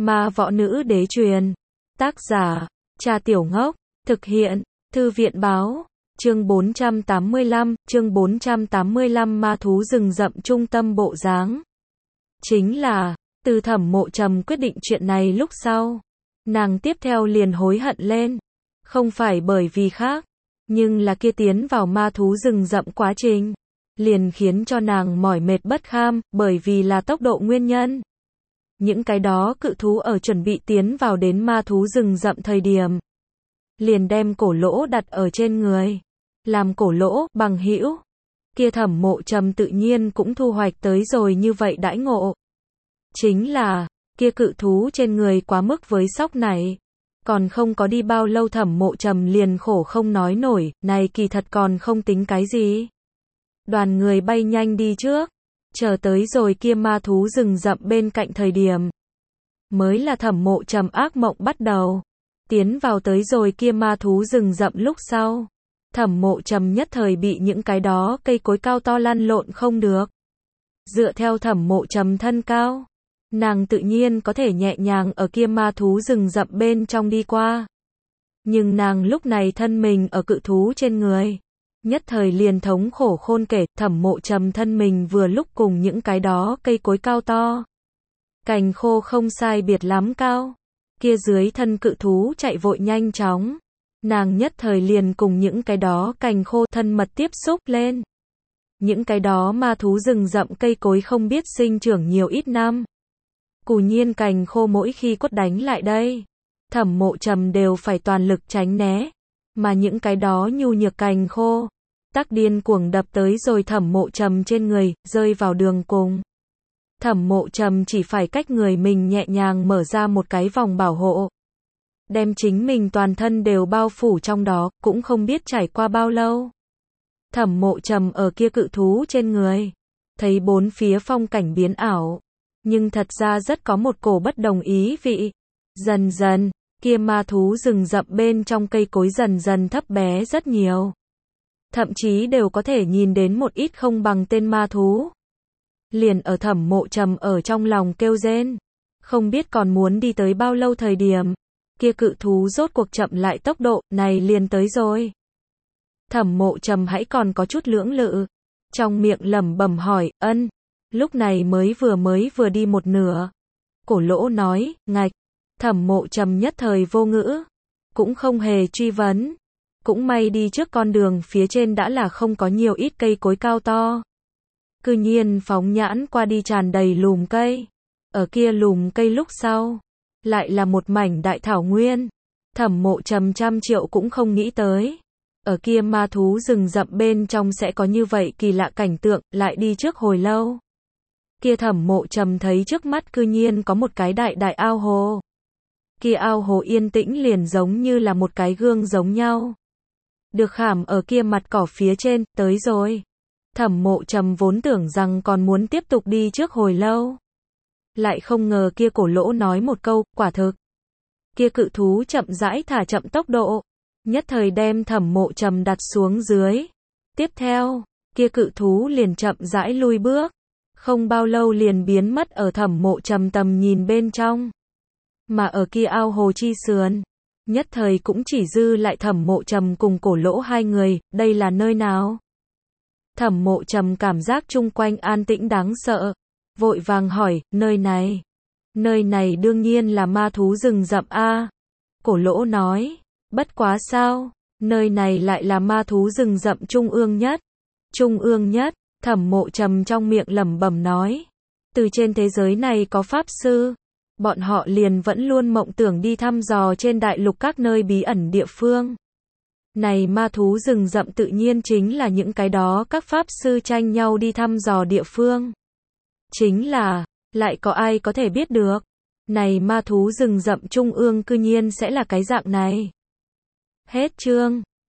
Ma võ nữ đế truyền. Tác giả, Trà Tiểu Ngốc. Thực hiện, Thư viện báo. Chương 485 ma thú rừng rậm trung tâm bộ dáng. Chính là, từ Thẩm Mộ Trầm quyết định chuyện này lúc sau, nàng tiếp theo liền hối hận lên. Không phải bởi vì khác, nhưng là kia tiến vào ma thú rừng rậm quá trình, liền khiến cho nàng mỏi mệt bất kham, bởi vì là tốc độ nguyên nhân. Những cái đó cự thú ở chuẩn bị tiến vào đến ma thú rừng rậm thời điểm, liền đem cổ lỗ đặt ở trên người, làm cổ lỗ bằng hữu. Kia Thẩm Mộ Trầm tự nhiên cũng thu hoạch tới rồi như vậy đãi ngộ. Chính là, kia cự thú trên người quá mức với sóc này. Còn không có đi bao lâu Thẩm Mộ Trầm liền khổ không nói nổi, này kỳ thật còn không tính cái gì. Đoàn người bay nhanh đi trước, chờ tới rồi kia ma thú rừng rậm bên cạnh thời điểm, mới là Thẩm Mộ Trầm ác mộng bắt đầu. Tiến vào tới rồi kia ma thú rừng rậm lúc sau, Thẩm Mộ Trầm nhất thời bị những cái đó cây cối cao to lăn lộn không được. Dựa theo Thẩm Mộ Trầm thân cao, nàng tự nhiên có thể nhẹ nhàng ở kia ma thú rừng rậm bên trong đi qua. Nhưng nàng lúc này thân mình ở cự thú trên người, nhất thời liền thống khổ khôn kể. Thẩm Mộ Trầm thân mình vừa lúc cùng những cái đó cây cối cao to, cành khô không sai biệt lắm cao. Kia dưới thân cự thú chạy vội nhanh chóng, nàng nhất thời liền cùng những cái đó cành khô thân mật tiếp xúc lên. Những cái đó ma thú rừng rậm cây cối không biết sinh trưởng nhiều ít năm. Cù nhiên cành khô mỗi khi quất đánh lại đây, Thẩm Mộ Trầm đều phải toàn lực tránh né. Mà những cái đó nhu nhược cành khô, tắc điên cuồng đập tới rồi Thẩm Mộ Trầm trên người, rơi vào đường cùng. Thẩm Mộ Trầm chỉ phải cách người mình nhẹ nhàng mở ra một cái vòng bảo hộ, đem chính mình toàn thân đều bao phủ trong đó. Cũng không biết trải qua bao lâu, Thẩm Mộ Trầm ở kia cự thú trên người, thấy bốn phía phong cảnh biến ảo, nhưng thật ra rất có một cổ bất đồng ý vị. Dần dần, kia ma thú rừng rậm bên trong cây cối dần dần thấp bé rất nhiều. Thậm chí đều có thể nhìn đến một ít không bằng tên ma thú. Liền ở Thẩm Mộ Trầm ở trong lòng kêu rên, không biết còn muốn đi tới bao lâu thời điểm, kia cự thú rốt cuộc chậm lại tốc độ, này liền tới rồi. Thẩm Mộ Trầm hãy còn có chút lưỡng lự, trong miệng lẩm bẩm hỏi, ân, lúc này mới vừa đi một nửa. Cổ lỗ nói, ngạch. Thẩm Mộ Trầm nhất thời vô ngữ, cũng không hề truy vấn. Cũng may đi trước con đường phía trên đã là không có nhiều ít cây cối cao to. Cư nhiên phóng nhãn qua đi tràn đầy lùm cây. Ở kia lùm cây lúc sau, lại là một mảnh đại thảo nguyên. Thẩm Mộ Trầm trăm triệu cũng không nghĩ tới, ở kia ma thú rừng rậm bên trong sẽ có như vậy kỳ lạ cảnh tượng. Lại đi trước hồi lâu, kia Thẩm Mộ Trầm thấy trước mắt cư nhiên có một cái đại đại ao hồ. Kia ao hồ yên tĩnh liền giống như là một cái gương giống nhau, được khảm ở kia mặt cỏ phía trên. Tới rồi. Thẩm Mộ Trầm vốn tưởng rằng còn muốn tiếp tục đi trước hồi lâu, lại không ngờ kia cổ lỗ nói một câu, quả thực. Kia cự thú chậm rãi thả chậm tốc độ, nhất thời đem Thẩm Mộ Trầm đặt xuống dưới. Tiếp theo, kia cự thú liền chậm rãi lui bước, không bao lâu liền biến mất ở Thẩm Mộ Trầm tầm nhìn bên trong. Mà ở kia ao hồ chi sườn, nhất thời cũng chỉ dư lại Thẩm Mộ Trầm cùng cổ lỗ hai người. Đây là nơi nào? Thẩm Mộ Trầm cảm giác chung quanh an tĩnh đáng sợ, vội vàng hỏi, nơi này. Nơi này đương nhiên là ma thú rừng rậm a. Cổ lỗ nói, bất quá sao, nơi này lại là ma thú rừng rậm trung ương nhất. Trung ương nhất. Thẩm Mộ Trầm trong miệng lẩm bẩm nói, từ trên thế giới này có pháp sư, bọn họ liền vẫn luôn mộng tưởng đi thăm dò trên đại lục các nơi bí ẩn địa phương. Này ma thú rừng rậm tự nhiên chính là những cái đó các pháp sư tranh nhau đi thăm dò địa phương. Chính là, lại có ai có thể biết được, này ma thú rừng rậm trung ương cư nhiên sẽ là cái dạng này. Hết chương.